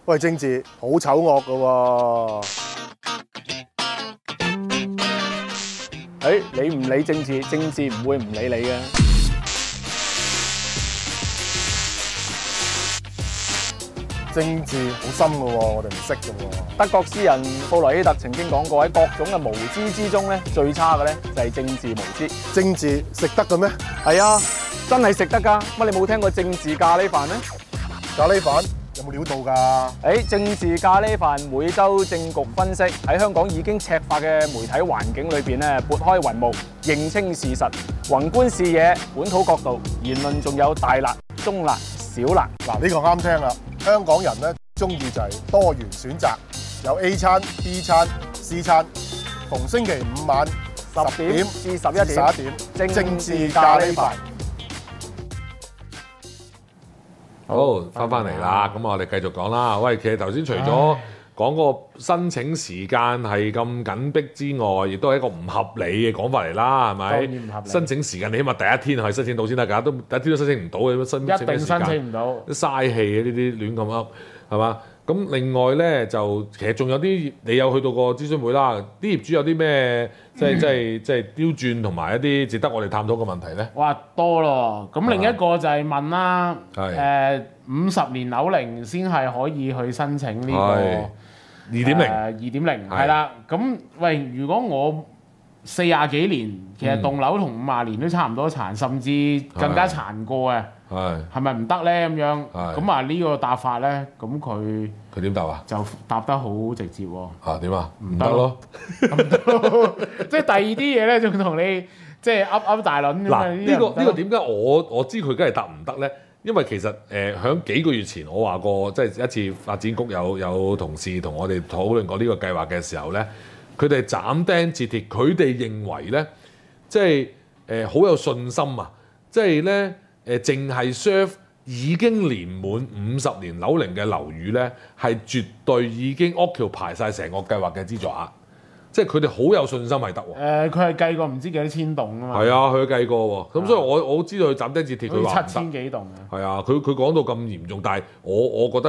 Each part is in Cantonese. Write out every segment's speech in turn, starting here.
喂，政治好醜惡㗎喎。 你唔理政治，政治唔會唔理你嘅。 政治好深㗎喎，我哋唔識㗎喎。 德國詩人布萊希特曾經講過，喺各種嘅無知之中咧，最差嘅咧就係政治無知。 政治食得嘅咩？ 係啊，真係食得㗎。乜你冇聽過政治咖喱飯咩？ 咖喱飯有冇料到㗎？ 政治咖喱飯每週政局分析，喺香港已經赤化嘅媒體環境裏邊咧，撥開雲霧，認清事實，宏觀視野，本土角度，言論仲有大辣、中辣、小辣。 嗱，呢個啱聽啦。香港人咧中意就係多元選擇，有 A 餐、B 餐、C 餐。逢星期五晚 10點至11點， 政治咖喱飯。 好，翻嚟啦，咁我哋繼續講啦。喂，其實頭先除咗講個申請時間係咁緊迫之外，亦都係一個唔合理嘅講法嚟啦，係咪？ 當然唔合理。 申請時間你起碼第一天可以申請到先得㗎，都第一天都申請唔到嘅， 一定申請唔到， 嘥氣嘅呢啲亂咁噏，係嘛？咁另外咧就其實仲有啲你有去到個諮詢會啦，啲業主有啲咩即係刁鑽同埋一啲值得我哋探討嘅問題咧？ 哇，多咯！咁另一個就係問啦， 係 50年樓齡先係可以去申請呢個2.0係啦。咁喂，如果我40幾年，其實棟樓同50年都差唔多殘，甚至更加殘過嘅，係咪唔得咧？咁樣咁啊呢個答法咧，咁佢點答啊？ 就答得好直接喎。 點啊？唔得咯， 即係第二啲嘢咧，仲同你即係噏大輪。 嗱，呢個點解我知佢梗係答唔得咧？因為其實響幾個月前我話過，即係一次發展局有同事同我哋討論過呢個計劃嘅時候咧，佢哋斬釘截鐵，佢哋認為咧，即係好有信心啊！即係咧淨係 serve 已經年滿50年樓齡嘅樓宇咧，係絕對已經 occupy 晒成個計劃嘅資助額。即係佢哋好有信心係得喎。 佢係計過唔知幾多千棟啊嘛。 係啊，佢計過喎。咁所以我知道佢斬釘截鐵，佢話 7000幾棟啊。 係啊，佢講到咁嚴重，但係我覺得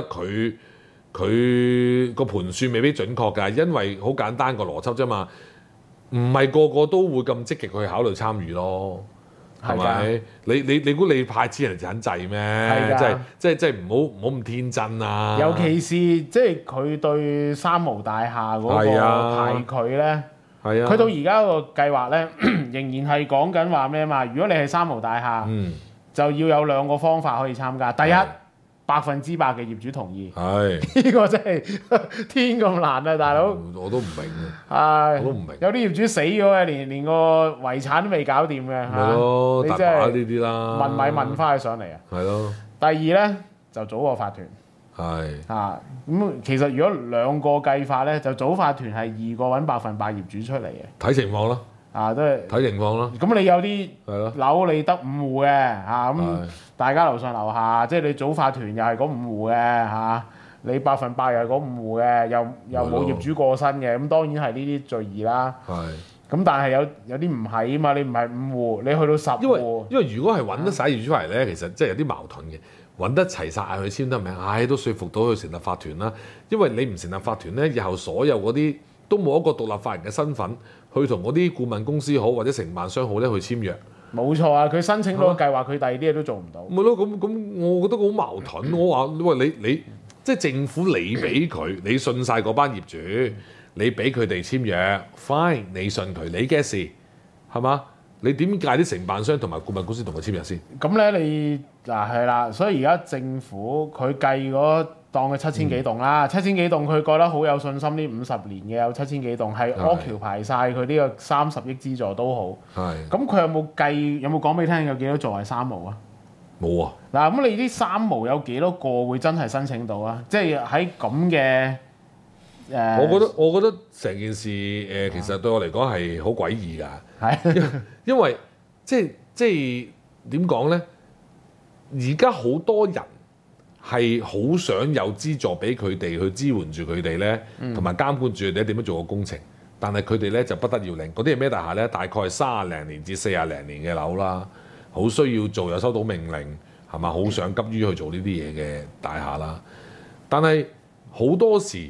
佢個盤算未必準確㗎，因為好簡單個邏輯啫嘛，唔係個個都會咁積極去考慮參與咯。係咪？你估你派錢人就肯制咩？即係唔好咁天真啊！ 尤其是即係佢對三無大廈嗰個排拒咧，佢到而家個計劃咧，仍然係講緊話咩嘛？如果你係三無大廈，就要有2個方法可以參加。第一，100%嘅業主同意。呢個真係天咁難啊，大佬！ 我都唔明啊！我都唔明。 有啲業主死咗嘅，連個遺產都未搞掂嘅。 係咯， 你大把呢啲啦。 問米問翻佢上嚟啊！ 係咯。 第二咧就組個法團。咁其實如果2個計法咧，就組法團係2個揾100%業主出嚟嘅。 睇情況啦。 都係睇情況啦。 咁你有啲樓你得5戶嘅咁大家樓上樓下，即係你組法團又係嗰5戶嘅你100%又係嗰5戶嘅，又冇業主過身嘅，咁當然係呢啲最易啦。咁但係有啲唔係啊嘛，你唔係5戶，你去到10戶。 因為如果係揾得晒業主出嚟咧，其實即係有啲矛盾嘅。揾得齊晒佢簽得名，都說服到佢成立法團啦。因為你唔成立法團咧，以後所有嗰啲都冇一個獨立法人嘅身份，去同嗰啲顧問公司好或者承辦商好咧去簽約。 冇錯啊！佢申請到個計劃，佢第二啲嘢都做唔到。 咪咯，咁我覺得好矛盾。我話喂，你即係政府你俾佢，你信晒嗰班業主，你俾佢哋簽約 ，fine， 你信佢，你嘅事係嘛？你點解啲承辦商同埋顧問公司同佢簽約先？ 咁咧你係啦，所以而家政府佢計嗰當佢7000幾棟啦，7000幾棟佢覺得好有信心，呢50年嘅有7000幾棟係 occupy 晒佢呢個30億資助都好。咁佢有冇計？有冇講俾你聽有幾多座係三無啊？ 冇啊！ 嗱，咁你啲三無有幾多個會真係申請到啊？即係喺咁嘅我覺得成件事其實對我嚟講係好詭異㗎。因為即係點講咧？而家好多人係好想有資助俾佢哋去支援住佢哋咧，同埋監管住佢哋點樣做個工程。但係佢哋咧就不得要領。嗰啲係咩大廈咧？大概係30零年至40零年嘅樓啦，好需要做又收到命令，係嘛？好想急於去做呢啲嘢嘅大廈啦。但係好多時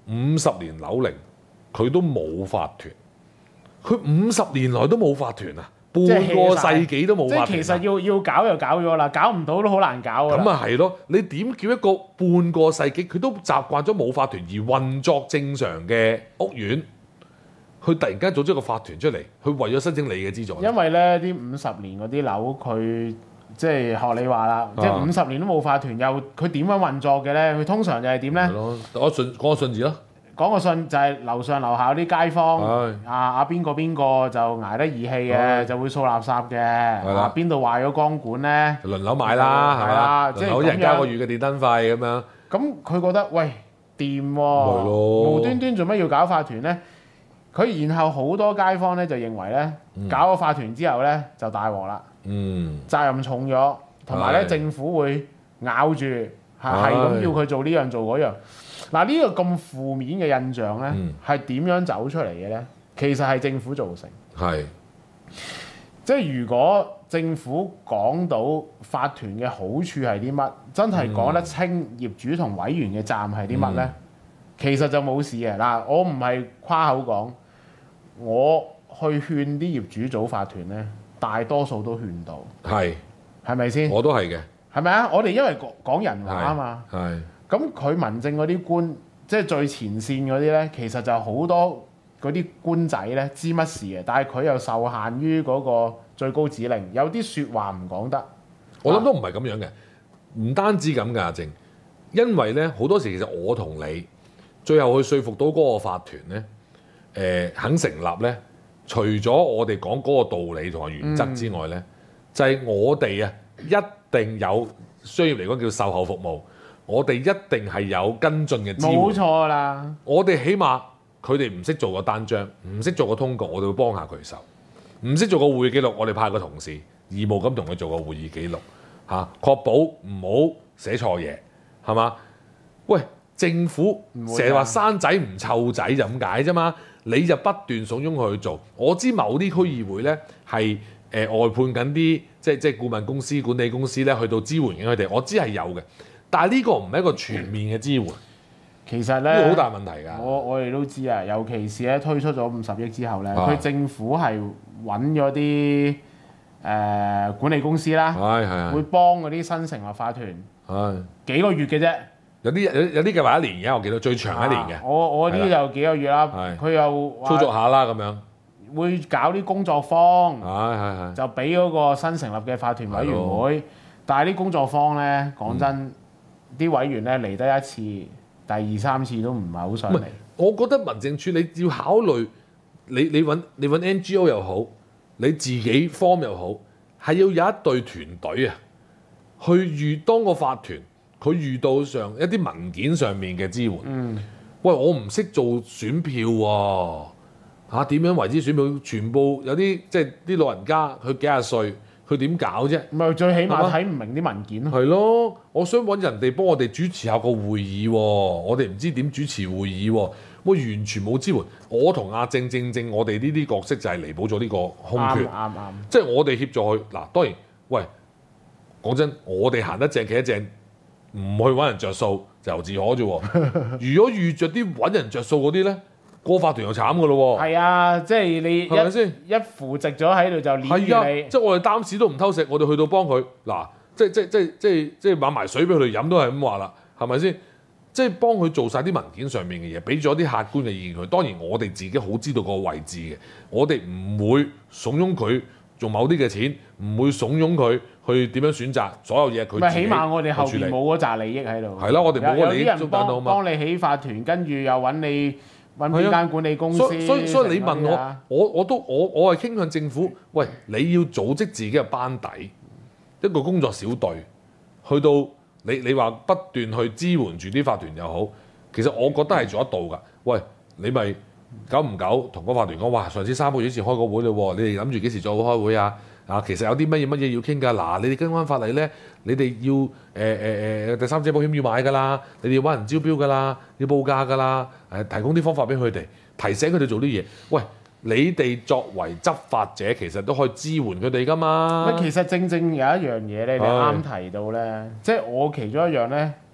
50年樓齡佢都冇法團，佢50年來都冇法團啊！半個世紀都冇法團。 即係其實要搞就搞咗啦，搞唔到都好難搞㗎。 咁啊係咯，你點叫一個半個世紀佢都習慣咗冇法團而運作正常嘅屋苑，佢突然間組織個法團出嚟，佢為咗申請你嘅資助？ 因為咧啲50年嗰啲樓，佢即係學你話啦，即係50年都冇法團，又佢點樣運作嘅咧？佢通常就係點咧？係咯，我講個信字咯。 講個信就係樓上樓下啲街坊，邊個就捱得義氣嘅，就會掃垃圾嘅。邊度壞咗光管咧？ 輪流買啦，係嘛？輪流人交個月嘅電燈費咁樣。 咁佢覺得喂掂喎，無端端做乜要搞法團咧？佢然後好多街坊咧就認為咧，搞個法團之後咧就大鑊啦，責任重咗，同埋咧政府會咬住係咁要佢做呢樣做嗰樣。嗱，呢個咁負面嘅印象咧，係點樣走出嚟嘅咧？其實係政府造成。係，即係如果政府講到法團嘅好處係啲乜，真係講得清業主同委員嘅責任係啲乜咧，其實就冇事嘅。嗱，我唔係誇口講，我去勸啲業主組法團咧，大多數都勸到。係咪先？我都係嘅。係咪啊？我哋因為講人話啊嘛。係。咁佢民政嗰啲官，即係最前線嗰啲咧，其實就好多嗰啲官仔咧知乜事嘅，但係佢又受限於嗰個最高指令，有啲説話唔講得。我諗都唔係咁樣嘅，唔單止咁㗎，阿正，因為咧好多時其實我同你最後去說服到嗰個法團咧，肯成立咧，除咗我哋講嗰個道理同埋原則之外咧，就係我哋啊一定有商業嚟講叫售後服務。我哋一定係有跟進嘅支援，冇錯啦。我哋起碼佢哋唔識做個單張，唔識做個通告，我哋會幫下佢手。唔識做個會議記錄，我哋派個同事義務咁同佢做個會議記錄，確保唔好寫錯嘢，係嘛？喂，政府成日話生仔唔湊仔就咁解啫嘛，你就不斷慫恿佢去做。我知某啲區議會咧係外判緊啲即係顧問公司、管理公司咧去到支援緊佢哋，我知係有嘅。但係呢個唔係一個全面嘅支援，其實咧呢個好大問題㗎。我哋都知啊，尤其是咧推出咗50億之後咧，佢政府係揾咗啲管理公司啦，會幫嗰啲新成立法團，幾個月嘅啫。有啲計劃1年嘅，我記得最長1年嘅。我啲就幾個月啦，佢又操作下啦咁樣，會搞啲工作坊，就俾嗰個新成立嘅法團委員會。但係啲工作坊咧，講真。啲委員咧嚟得一次，第2、3次都唔係好想嚟。我覺得民政處你要考慮，你揾 NGO 又好，你自己 form 又好，係要有一隊團隊啊，去當個法團，佢遇到上一啲文件上面嘅支援。喂，我唔識做選票喎，點樣為之選票？全部有啲即係啲老人家，佢幾廿歲。佢點搞啫？咪最起碼睇唔明啲文件咯。係咯，我想揾人哋幫我哋主持下個會議喎。我哋唔知點主持會議喎。我完全冇支援。我同阿正，我哋呢啲角色就係彌補咗呢個空缺。啱。即係我哋協助佢嗱。當然，喂，講真，我哋行得正企得正，唔去揾人着數就由自可啫。如果遇着啲揾人着數嗰啲咧，個法團又慘噶咯喎！係啊，即係你係咪先一扶直咗喺度就攆住你。即係我哋擔屎都唔偷食，我哋去到幫佢嗱，即係買埋水俾佢哋飲都係咁話啦，係咪先？即係幫佢做晒啲文件上面嘅嘢，俾咗啲客觀嘅意見佢。當然我哋自己好知道個位置嘅，我哋唔會慫恿佢做某啲嘅錢，唔會慫恿佢去點樣選擇所有嘢佢。咪起碼我哋後邊冇嗰紮利益喺度。係啦，我哋冇嗰利益中間到嘛。幫你起法團，跟住又揾你。揾邊間管理公司？所以你問我係傾向政府，喂，你要組織自己嘅班底，一個工作小隊，去到你話不斷去支援住啲法團又好，其實我覺得係做得到㗎。喂，你咪久唔久同個法團講，哇，上次3個月前開個會嘞喎，你哋諗住幾時再開會啊？其實有啲乜嘢要傾㗎？嗱，你哋跟翻法例咧，你哋要第三者保險要買㗎啦，你哋要揾人招標㗎啦，要報價㗎啦，提供啲方法俾佢哋，提醒佢哋做啲嘢。喂，你哋作為執法者，其實都可以支援佢哋㗎嘛。其實正有一樣嘢咧，你啱提到咧，即係我其中一樣咧，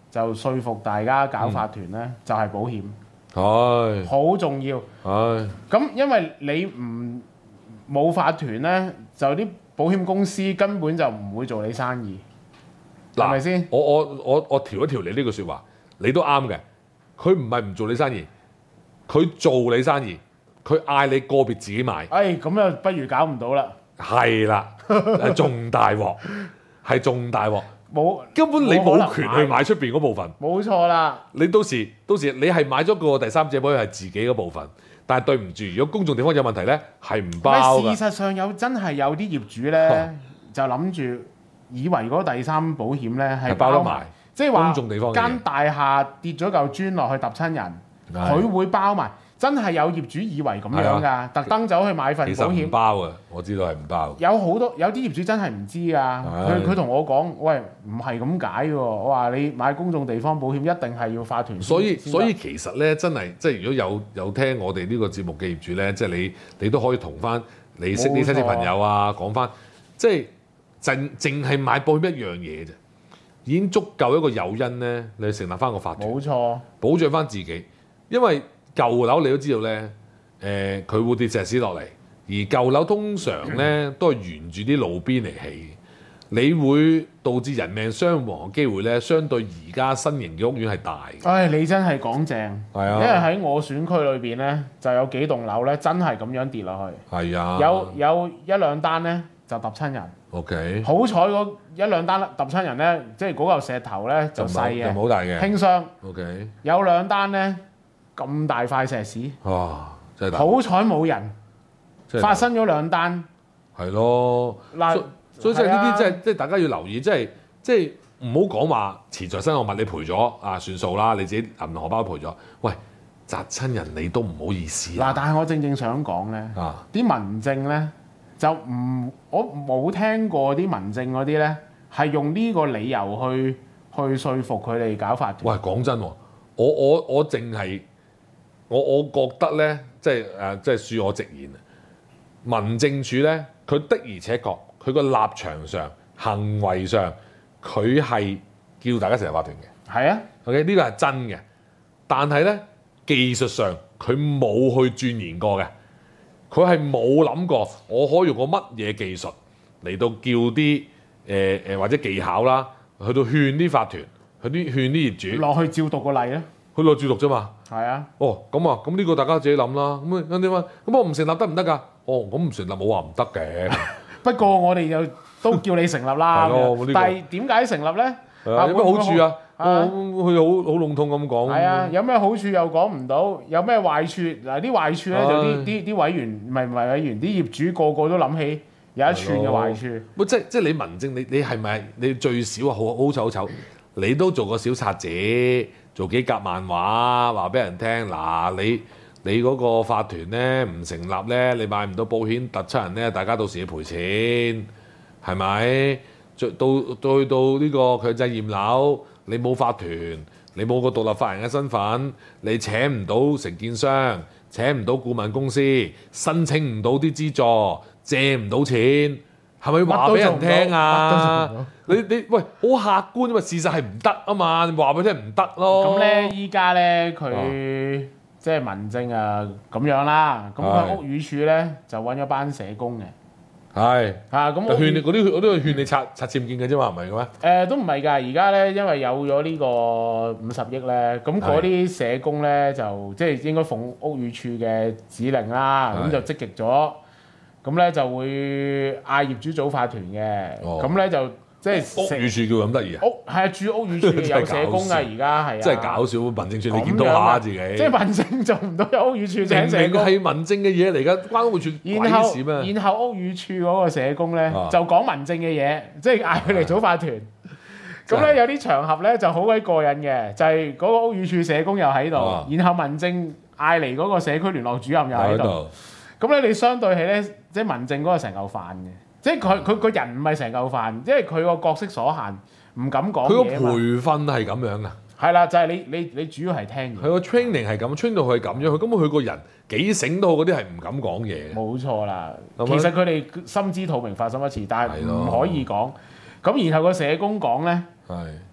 就說服大家搞法團咧，就係保險， 係好重要。 係咁因為你冇法團咧，就啲保險公司根本就唔會做你生意，係咪先？ 我調一調你呢句説話，你都啱嘅。佢唔係唔做你生意，佢做你生意，佢嗌你個別自己買。 咁又不如搞唔到啦。 係啦，係仲大鑊，係仲大鑊。根本你冇權去買出邊嗰部分。 冇錯啦。 你到時你係買咗個第三者保險係自己嗰部分，但係對唔住，如果公眾地方有問題咧，係唔包㗎。 事實上真係有啲業主咧，就諗住以為嗰第三保險咧係包得埋， 即係話公眾地方間大廈跌咗嚿磚落去揼親人，佢會包埋。真係有業主以為咁樣㗎，特登走去買份保險。 其實唔包啊，我知道係唔包。 有啲業主真係唔知㗎，佢同我講：喂，唔係咁解喎。我話你買公眾地方保險一定係要法團。 所以其實咧，真係即係如果有聽我哋呢個節目嘅業主咧，即係你都可以同翻你識啲親戚朋友啊講翻，即係淨係買保險一樣嘢啫，已經足夠一個誘因咧，你成立翻個法團。 冇錯， 保障翻自己，因為舊樓你都知道咧，佢會跌石屎落嚟，而舊樓通常咧都係沿住啲路邊嚟起，你會導致人命傷亡嘅機會咧，相對而家新型嘅屋苑係大嘅。 你真係講正， 係啊， 因為喺我選區裏邊咧，就有幾棟樓咧真係咁樣跌落去。 係啊， 有一兩單咧就揼親人。 OK， 好彩嗰一兩單揼親人咧，即係嗰嚿石頭咧就細嘅， 就冇大嘅， 輕傷。 OK， 有兩單咧。咁大塊石屎， 哇！真係大， 好彩冇人，發生咗兩單， 係咯。嗱，所以即係呢啲即係大家要留意，即係唔好講話潛在身外物你賠咗啊算數啦，你自己銀行荷包賠咗。喂，砸親人你都唔好意思嗱，但係我正想講咧，啲民政咧就我冇聽過啲民政嗰啲咧係用呢個理由去說服佢哋搞法團。 喂，講真喎，我淨係。我覺得咧，即係恕我直言啊，民政處咧，佢的而且確，佢個立場上、行為上，佢係叫大家成立法團嘅。 係啊 ，OK， 呢個係真嘅。但係咧，技術上佢冇去鑽研過嘅，佢係冇諗過我可以用個乜嘢技術嚟到叫啲或者技巧啦，去到勸啲法團，勸啲業主落去照讀個例咧。 佢落住讀啫嘛。 係啊。 咁呢個大家自己諗啦。咁點啊？咁我唔成立得唔得㗎？咁唔成立冇話唔得嘅。 不過我哋就都叫你成立啦。但係點解成立咧？ 有咩好處啊？佢好籠統咁講。 係啊，有咩好處又講唔到，有咩壞處？嗱，啲壞處咧就啲委員唔係委員，啲業主個個都諗起有一串嘅壞處。 即係你民政，你係咪你最少啊？好醜，你都做個小冊子。做幾格漫畫話俾人聽嗱，你嗰個法團咧唔成立咧，你買唔到保險突出人咧，大家到時要賠錢，係咪？到呢個強制驗樓，你冇法團，你冇個獨立法人嘅身份，你請唔到承建商，請唔到顧問公司，申請唔到啲資助，借唔到錢。係咪要話俾人聽啊？你喂，好客觀啊嘛，事實係唔得啊嘛，你話俾佢聽唔得咯。 咁咧，依家咧佢即係民政啊咁樣啦。咁佢屋宇署咧就揾咗班社工嘅。 係咁勸你嗰啲，我都係勸你拆僭建嘅啫嘛，唔係嘅咩？ 都唔係㗎。而家咧，因為有咗呢個50億咧，咁嗰啲社工咧就即係應該奉屋宇署嘅指令啦，咁就積極咗。咁咧就會嗌業主組法團嘅，咁咧就即係屋宇署叫咁得意啊！ 住屋宇署有社工㗎，而家係啊！ 真係搞笑，民政處你檢討下自己。 即係民政做唔到，有屋宇署請社工。 係民政嘅嘢嚟㗎，關屋宇署鬼事咩？ 然後屋宇署嗰個社工咧就講民政嘅嘢，即係嗌佢嚟組法團。咁咧有啲場合咧就好鬼過癮嘅，就係嗰個屋宇署社工又喺度，然後民政嗌嚟嗰個社區聯絡主任又喺度。咁咧你相對起咧，即係民政嗰個成嚿飯嘅，即係佢個人唔係成嚿飯，因為佢個角色所限，唔敢講嘢。佢個培訓係咁樣㗎。 係啦，就係你主要係聽嘢。 佢個 training 係咁 train 到佢係咁樣，佢根本佢個人幾醒都好，嗰啲係唔敢講嘢。 冇錯啦，其實佢哋心知肚明發生一次，但係唔可以講。咁然後個社工講咧，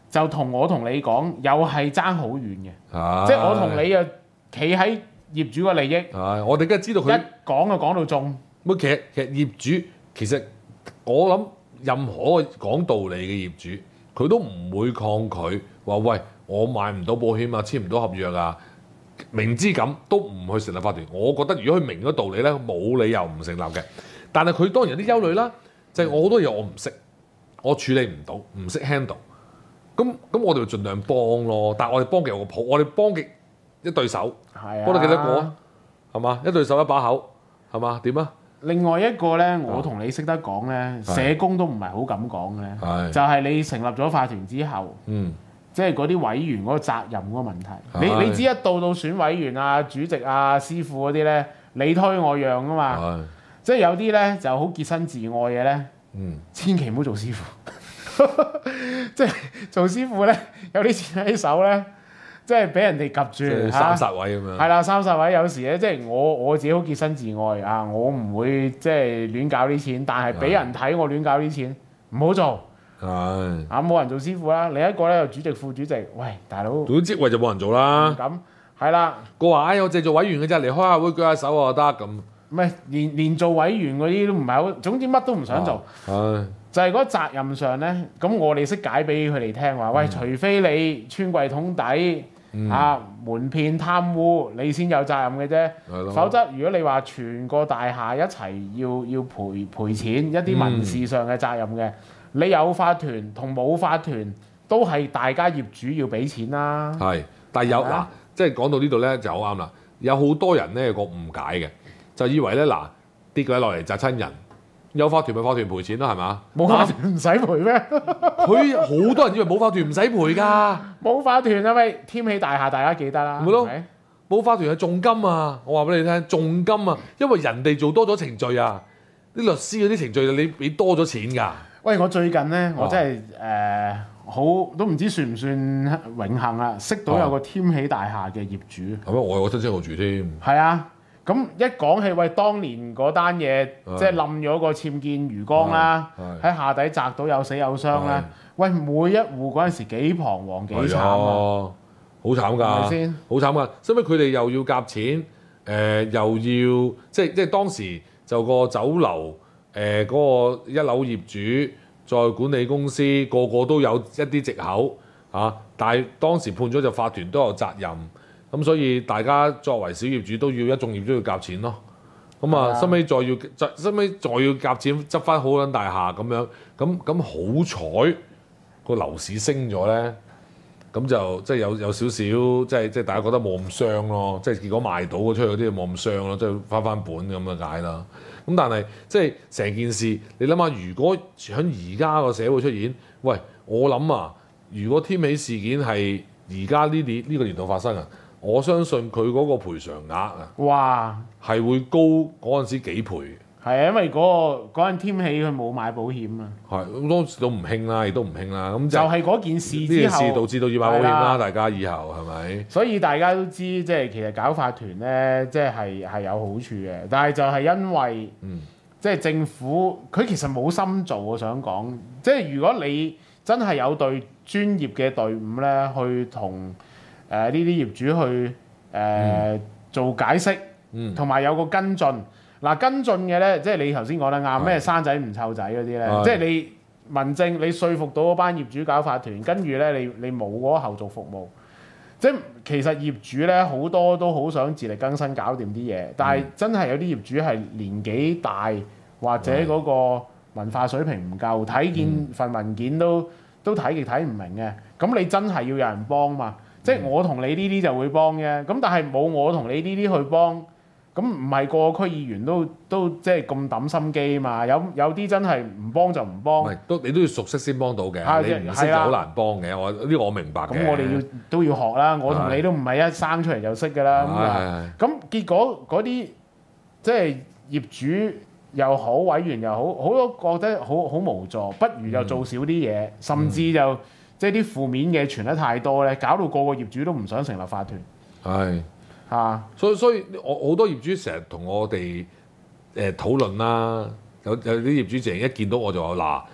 就同我同你講，又係爭好遠嘅，即係我同你啊，企喺業主嘅利益， 我哋梗係知道佢一講就講到中。 其實業主其實我諗任何講道理嘅業主，佢都唔會抗拒話喂，我買唔到保險啊，簽唔到合約啊，明知咁都唔去成立法團。我覺得如果佢明咗道理咧，冇理由唔成立嘅。但係佢當然有啲憂慮啦，就係我好多嘢我唔識，我處理唔到，唔識 handle。咁我哋就盡量幫咯。但係我哋幫極有個譜，我哋幫極一對手，幫到幾多個啊？係嘛？一對手一把口，係嘛？點啊？ 另外一個咧，我同你識得講咧，社工都唔係好敢講咧，就係你成立咗法團之後，即係嗰啲委員嗰個責任嗰個問題。你知一到選委員啊、主席啊、師傅嗰啲咧，你推我讓啊嘛。即係有啲咧就好潔身自愛嘅咧，千祈唔好做師傅。即係做師傅咧，有啲錢喺手咧，即係俾人哋及住三殺位咁樣。 係啦，三殺位有時咧，即係我自己好潔身自愛啊，我唔會即係亂搞啲錢，但係俾人睇我亂搞啲錢，唔好做。冇人做師傅啦。另一個咧就主席、副主席，喂大佬， 總之職位就冇人做啦。 咁係啦， 個話我淨係做委員嘅啫，嚟開下會舉下手就得咁。 唔係連做委員嗰啲都唔係好，總之乜都唔想做。就係嗰責任上咧，咁我哋識解俾佢哋聽話，喂，除非你穿櫃桶底瞞騙貪污，你先有責任嘅啫。否則如果你話全個大廈一齊要賠錢，一啲民事上嘅責任嘅，你有法團同冇法團都係大家業主要俾錢啦。 係，但係有嗱，即係講到呢度咧就好啱啦。有好多人咧有個誤解嘅，就以為咧嗱跌鬼落嚟砸親人。有法團咪法團賠錢咯，係嘛？ 冇法團唔使賠咩？ 佢好多人以為冇法團唔使賠㗎。 冇法團啊咪添起大廈，大家記得啦。 咪咯，冇法團係重金啊！我話俾你聽，重金啊！因為人哋做多咗程序啊，啲律師嗰啲程序你俾多咗錢㗎。 喂，我最近咧，我真係好都唔知算唔算榮幸啊！識到有個添起大廈嘅業主。 係咩？我有個親戚喺度住添。 係啊。咁一講起喂，當年嗰單嘢即係冧咗個僭建魚缸啦，喺下底砸到有死有傷啦。喂，每一戶嗰陣時幾彷徨幾慘啊！ 好慘㗎，係咪先？好慘㗎，所以佢哋又要夾錢，又要即係當時就個酒樓嗰個一樓業主再管理公司個個都有一啲藉口但係當時判咗就法團都有責任。咁所以大家作為小業主都要一眾業主要夾錢咯，咁收尾再要夾錢執翻好撚大廈咁樣，咁好彩個樓市升咗咧，咁就即係有少少即係大家覺得冇咁傷咯，即係結果賣到出去嗰啲冇咁傷咯，即係翻本咁嘅解啦。咁但係即係成件事，你諗下，如果喺而家個社會出現，喂，我諗如果添起事件係而家呢個年度發生我相信佢嗰個賠償額哇， 係會高嗰陣時幾倍。 係啊，因為嗰陣添起佢冇買保險啊。 係，當時都唔興啦，亦都唔興啦。咁就係嗰件事之後， 呢件事導致到要買保險啦。大家以後係咪？ 所以大家都知，即係其實搞法團咧，即係有好處嘅。但係就係因為，即係政府佢其實冇心做。我想講，即係如果你真係有隊專業嘅隊伍咧，去同呢啲業主去做解釋，同埋有個跟進。跟進嘅咧，即係你頭先講得啱，咩生仔唔湊仔嗰啲咧，即係你民政你說服到嗰班業主搞法團，跟住咧你冇嗰個後續服務。即係其實業主咧好多都好想自力更生搞掂啲嘢，但係真係有啲業主係年紀大或者嗰個文化水平唔夠，睇見份文件都睇極睇唔明嘅，咁你真係要有人幫嘛？即係我同你呢啲就會幫嘅，咁但係冇我同你呢啲去幫，咁唔係個個區議員都即係咁抌心機嘛？有啲真係唔幫就唔幫。 你都要熟悉先幫到嘅，你唔識就好難幫嘅。呢個我明白嘅。 咁我哋都要學啦，我同你都唔係一生出嚟就識㗎啦。咁結果嗰啲即係業主又好，委員又好，好多覺得好無助，不如就做少啲嘢，甚至就。即係啲負面嘅傳得太多咧，搞到個個業主都唔想成立法團。係所以我好多業主成日同我哋討論啦，有啲業主成日一見到我就話嗱，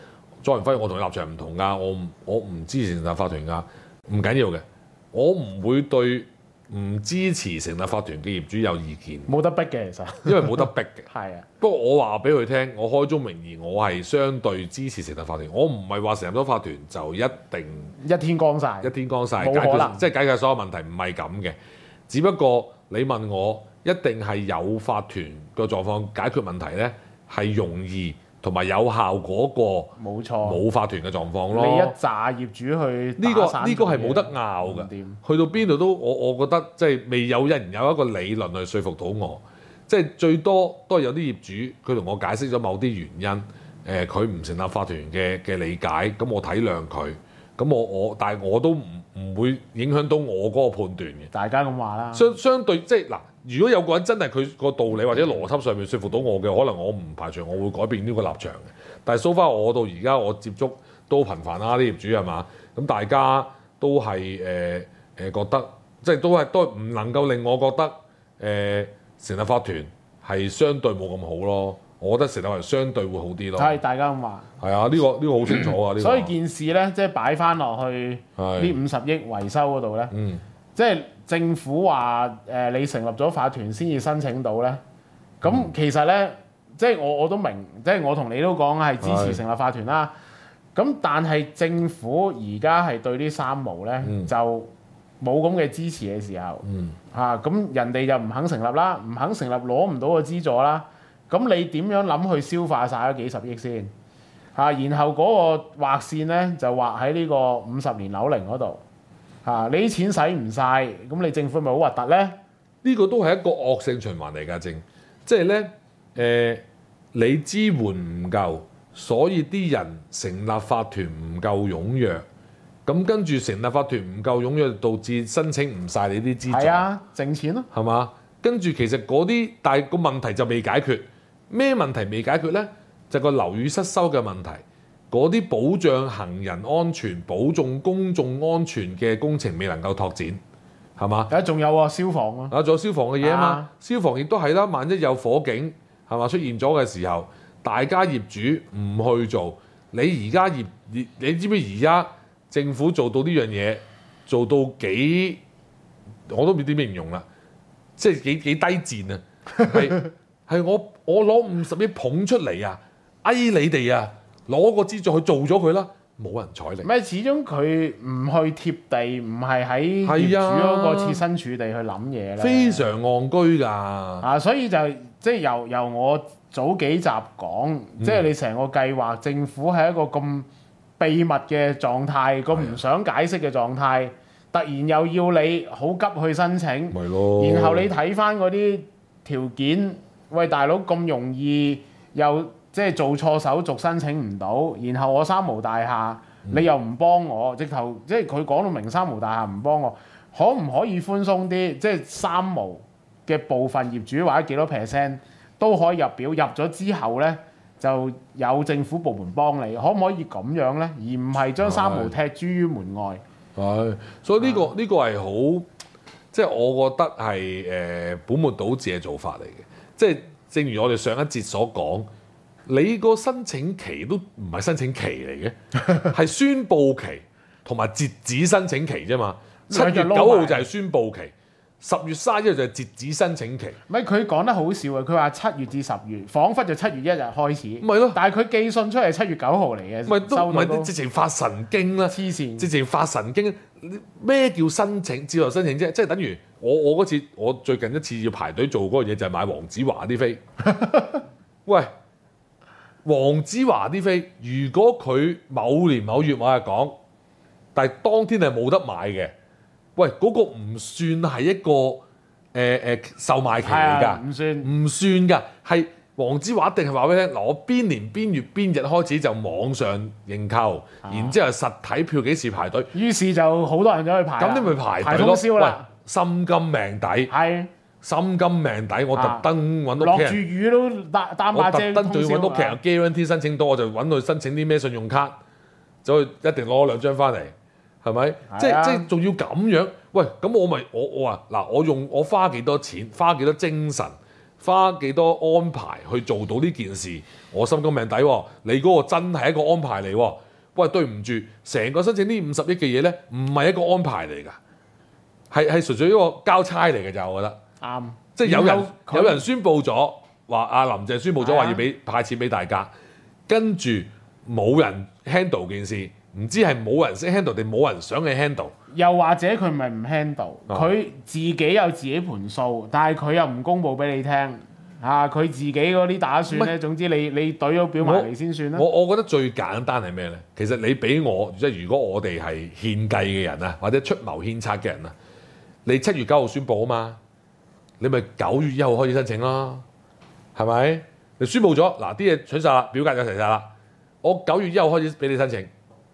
再唔發現我同你立場唔同㗎，我唔支持成立法團㗎，唔緊要嘅，我唔會對唔支持成立法團嘅業主有意見。 冇得逼嘅其實， 因為冇得逼嘅。 係啊。 不過我話俾佢聽，我開宗明義，我係相對支持成立法團。我唔係話成立咗法團就一定一天光晒， 一天光晒， 冇可能， 即係解決所有問題，唔係咁嘅。只不過你問我，一定係有法團個狀況解決問題呢，係容易同埋有效嗰個冇錯， 冇法團嘅狀況咯。 你一紮業主去呢個係冇得拗㗎。去到邊度都我覺得即係未有人有一個理論去說服到我。即係最多都係有啲業主佢同我解釋咗某啲原因，佢唔成立法團嘅理解，咁我體諒佢，咁但係我都唔會影響到我嗰個判斷嘅。 大家咁話啦。 相對即係嗱，如果有個人真係佢個道理或者邏輯上面說服到我嘅，可能我唔排除我會改變呢個立場嘅。但係 so far 我到而家我接觸都頻繁啦，啲業主係嘛，咁大家都係覺得即係都唔能夠令我覺得成立法團係相對冇咁好咯，我覺得成立法團相對會好啲咯。 係大家咁話。係啊，呢個好清楚啊！ 所以件事咧，即係擺翻落去呢50億維修嗰度咧，即係政府話你成立咗法團先至申請到咧。咁其實咧，即係我都明，即係我同你都講係支持成立法團啦。咁但係政府而家係對呢三無咧就冇咁嘅支持嘅時候，咁人哋就唔肯成立啦，唔肯成立攞唔到個資助啦，咁你點樣諗去消化晒嗰幾十億先？然後嗰個劃線咧就劃喺呢個50年樓齡嗰度，你啲錢使唔晒，咁你政府咪好核突咧？ 呢個都係一個惡性循環嚟㗎，即係咧你支援唔夠，所以啲人成立法團唔夠踴躍。咁跟住成立法團唔夠踴躍，導致申請唔晒你啲資助。係啊，剩錢咯。 係嘛？跟住其實嗰啲，但係個問題就未解決。咩問題未解決呢？就個樓宇失修嘅問題。嗰啲保障行人安全、保障公眾安全嘅工程未能夠拓展，係嘛？ 仲有啊，消防啊。 仲有消防嘅嘢啊嘛。消防亦都係啦。萬一有火警係嘛出現咗嘅時候，大家業主唔去做，你知唔知而家？政府做到呢樣嘢，做到幾我都唔知點形容啦，即係幾低賤啊！係我攞50億捧出嚟啊，你哋啊，攞個資助去做咗佢啦，冇人睬你。 唔係，始終佢唔去貼地，唔係喺業主嗰個設身處地去諗嘢咧， 非常戇居㗎。 所以就即係由我早幾集講，即係你成個計劃，政府係一個咁秘密嘅狀態，咁唔想解釋嘅狀態，突然又要你好急去申請，然後你睇翻嗰啲條件，喂大佬咁容易又即係做錯手續申請唔到，然後我三無大廈你又唔幫我，直頭即係佢講到明三無大廈唔幫我，可唔可以寬鬆啲？即係三無嘅部分業主或者幾多 percent 都可以入表，入咗之後呢，就有政府部門幫你，可唔可以咁樣呢？而唔係將三無踢諸於門外。 係，所以呢個係好，即係我覺得係本末倒置嘅做法嚟嘅。即係正如我哋上一節所講，你個申請期都唔係申請期嚟嘅，係宣佈期同埋截止申請期啫嘛。7月9號就係宣佈期。10月31日就係截止申請期。唔係佢講得好笑啊！佢話7月至10月，彷彿就7月1日開始。 唔係咯， 但係佢寄信出嚟7月9號嚟嘅。 唔係直情發神經啦！ 黐線， 直情發神經。咩叫申請？自由申請啫，即係等於我嗰次，我最近一次要排隊做嗰樣嘢就係買黃子華啲飛。喂，黃子華啲飛，如果佢某年某月某日講，但係當天係冇得買嘅。喂，嗰個唔算係一個售賣期嚟㗎，唔算㗎，係黃子華一定係話俾你聽，嗱我邊年邊月邊日開始就網上認購，然之後實體票幾時排隊， 於是就好多人走去排， 咁你咪排隊咯。喂， 心甘命抵， 係心甘命抵，我特登揾屋企人， 落住雨都擔把遮， 我特登仲要揾屋企人 guarantee 申請到，我就揾佢申請啲咩信用卡，走去一定攞2張翻嚟。係咪？即係仲要咁樣？喂，咁我話嗱，我花幾多錢，花幾多精神， 花幾多安排去做到呢件事，我心甘命抵喎。你嗰個真係一個安排嚟喎。喂，對唔住，成個申請呢50億嘅嘢咧，唔係一個安排嚟㗎，係純粹一個交差嚟嘅咋，我覺得。 啱。 即係有人宣佈咗話，阿林鄭宣佈咗話要派錢俾大家，跟住冇人 handle 件事，唔知係冇人識 handle 定冇人想去 handle。 又或者佢唔係唔 handle，佢自己有自己盤數，但係佢又唔公佈俾你聽。佢自己嗰啲打算咧，總之你懟咗表埋嚟先算啦。 我覺得最簡單係咩咧？其實你俾我，即係如果我哋係獻計嘅人啊，或者出謀獻策嘅人啊，你7月9號宣佈啊嘛，你咪9月1號開始申請咯，係咪？你宣佈咗嗱，啲嘢取晒啦，表格就齊晒啦，我9月1號開始俾你申請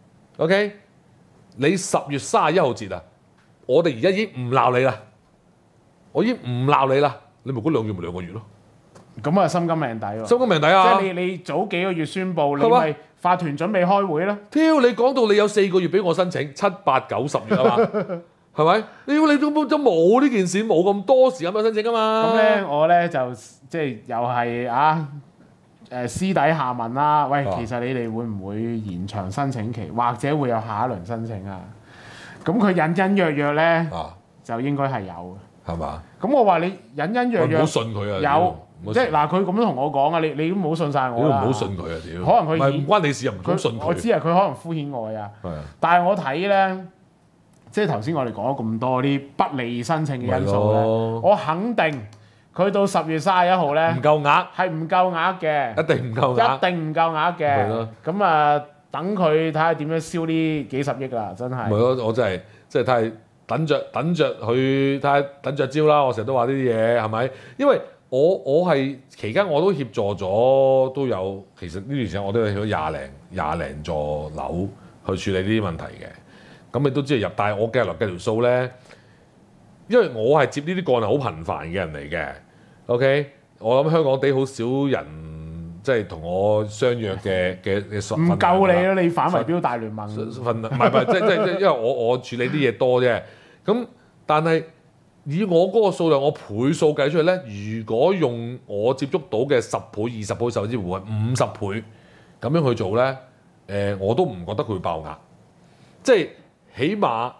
，OK？ 你10月31號截啊，我哋而家已經唔鬧你啦，我已經唔鬧你啦，你咪嗰2月咪2個月咯。 咁啊，心甘命抵喎！ 心甘命抵啊！ 即係你早幾個月宣佈，你咪法團準備開會啦。 挑你講到你有4個月俾我申請7、8、9、10月啊嘛，係咪？你都冇呢件事，冇咁多時間去申請啊嘛。 咁咧，我咧就即係又係私底下問啦。喂，其實你哋會唔會延長申請期，或者會有下一輪申請啊？咁佢隱隱約約咧，就應該係有嘅， 係嘛？ 咁我話你隱隱約約， 唔好信佢啊！ 有。即係嗱，佢咁樣同我講啊，你都唔好信晒我啦。 唔好信佢啊！屌， 可能佢唔關你事，又唔好信佢。 我知啊，佢可能敷衍我啊。但係我睇咧，即係頭先我哋講咗咁多啲不利申請嘅因素咧，我肯定佢到10月31號咧唔夠額， 係唔夠額嘅， 一定唔夠額， 一定唔夠額嘅。咁啊，等佢睇下點樣燒呢幾十億啦，真係。 唔係咯，我真係即係睇等着佢睇下等着招啦。我成日都話呢啲嘢係咪？因為我係期間我都協助咗都有，其實呢段時間我都有廿零座樓去處理呢啲問題嘅。咁你都知道入，但係我計落計條數咧，因為我係接呢啲個案係好頻繁嘅人嚟嘅。OK， 我諗香港地好少人即係同我相約嘅唔夠你咯，你反圍標大聯盟唔係即因為我處理啲嘢多啫。咁但係以我嗰個數量，我倍數計出嚟咧，如果用我接觸到嘅10倍、20倍，甚至乎係50倍咁樣去做咧，我都唔覺得佢會爆額。即係起碼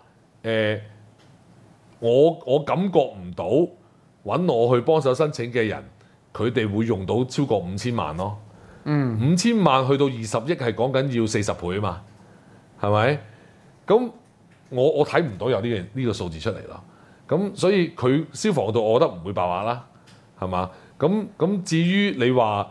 我感覺唔到揾我去幫手申請嘅人，佢哋會用到超過5000萬咯。5000萬去到20億係講緊要40倍啊嘛，係咪？咁我睇唔到有呢個數字出嚟咯。咁所以佢消防度，我覺得唔會爆額啦，係嘛？咁至於你話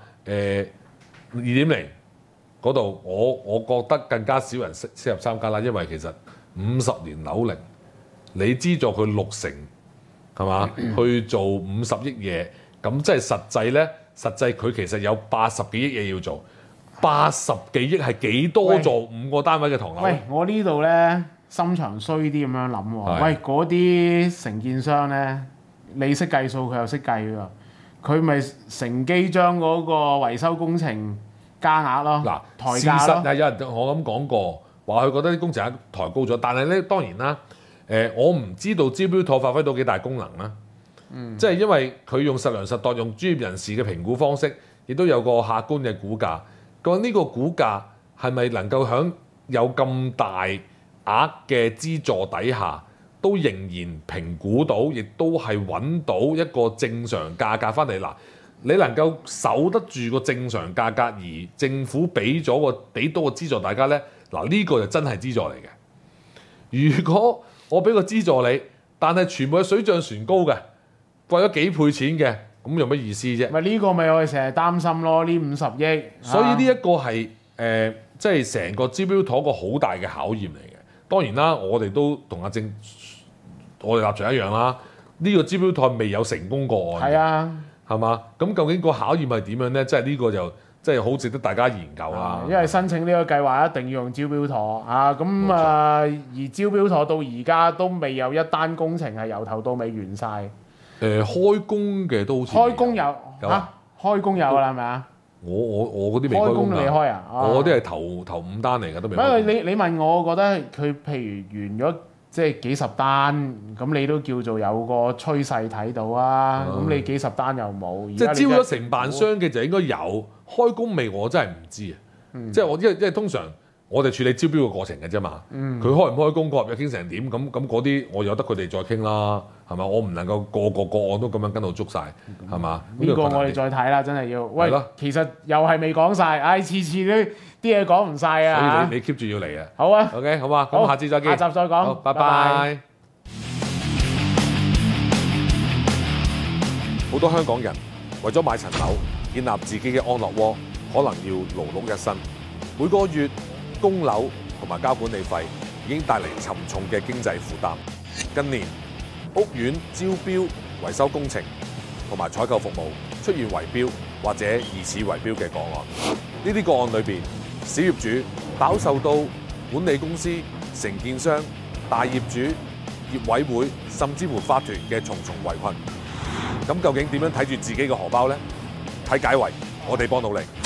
2.0嗰度，我覺得更加少人適合參加啦，因為其實50年樓齡，你資助佢60%，係嘛？去做50億嘢，咁即係實際咧，實際佢其實有80幾億嘢要做，80幾億係幾多座5個單位嘅唐樓？ 喂，我呢度咧。心腸衰啲咁樣諗喎，喂嗰啲承建商咧，你識計數佢又識計喎，佢咪乘機將嗰個維修工程加額咯，抬價咯。事實係有人我咁講過，話佢覺得啲工程額抬高咗，但係咧當然啦，我唔知道招標妥發揮到幾大功能啦，即係因為佢用實量實度，用專業人士嘅評估方式，亦都有個客觀嘅估價。咁呢個估價係咪能夠喺有咁大額嘅資助底下，都仍然評估到，亦都係揾到一個正常價格翻嚟嗱。你能夠守得住個正常價格，而政府俾到個資助大家呢，嗱呢個就真係資助嚟嘅。如果我俾個資助你，但係全部係水漲船高嘅，貴咗幾倍錢嘅，咁有乜意思啫？ 咪呢個咪我哋成日擔心咯，呢50億。 所以呢一個係即係成個招標妥個好大嘅考驗嚟嘅。當然啦，我哋都同阿正，我哋立場一樣啦。呢個招標妥未有成功過案， 係啊， 係嘛？咁究竟個考驗係點樣咧？即係呢個就即係好值得大家研究啦。 因為申請呢個計劃一定要用招標妥啊，咁而招標妥到而家都未有一單工程係由頭到尾完晒。 開工嘅都好似開工有嚇，開工有啦，係咪啊？ 我嗰啲未開工都未開啊！ 我啲係頭5單嚟㗎，都未開。 因為你問我，覺得佢譬如完咗即係幾十單，咁你都叫做有個趨勢睇到啊。咁你幾十單又冇， 即係招咗承辦商嘅就應該有，開工未我真係唔知啊。即係我因為通常我哋處理招標嘅過程嘅啫嘛。佢開唔開工，個合約傾成點，咁嗰啲我由得佢哋再傾啦，係嘛？我唔能夠個案都咁樣跟到捉晒，係嘛？ 呢個我哋再睇啦，真係要。喂，其實又係未講晒，次次啲嘢講唔晒啊！ 所以你 keep 住要嚟啊！ 好啊 ，OK， 好嘛，咁下次再見， 下集再講， 拜拜。好多香港人為咗買層樓，建立自己嘅安樂窩，可能要勞碌一生，每個月供樓同埋交管理費已經帶嚟沉重嘅經濟負擔。近年屋苑招標、維修工程同埋採購服務出現圍標或者疑似圍標嘅個案，呢啲個案裏邊，小業主飽受到管理公司、承建商、大業主、業委會甚至乎法團嘅重重圍困。咁究竟點樣睇住自己嘅荷包呢？睇解圍，我哋幫到你。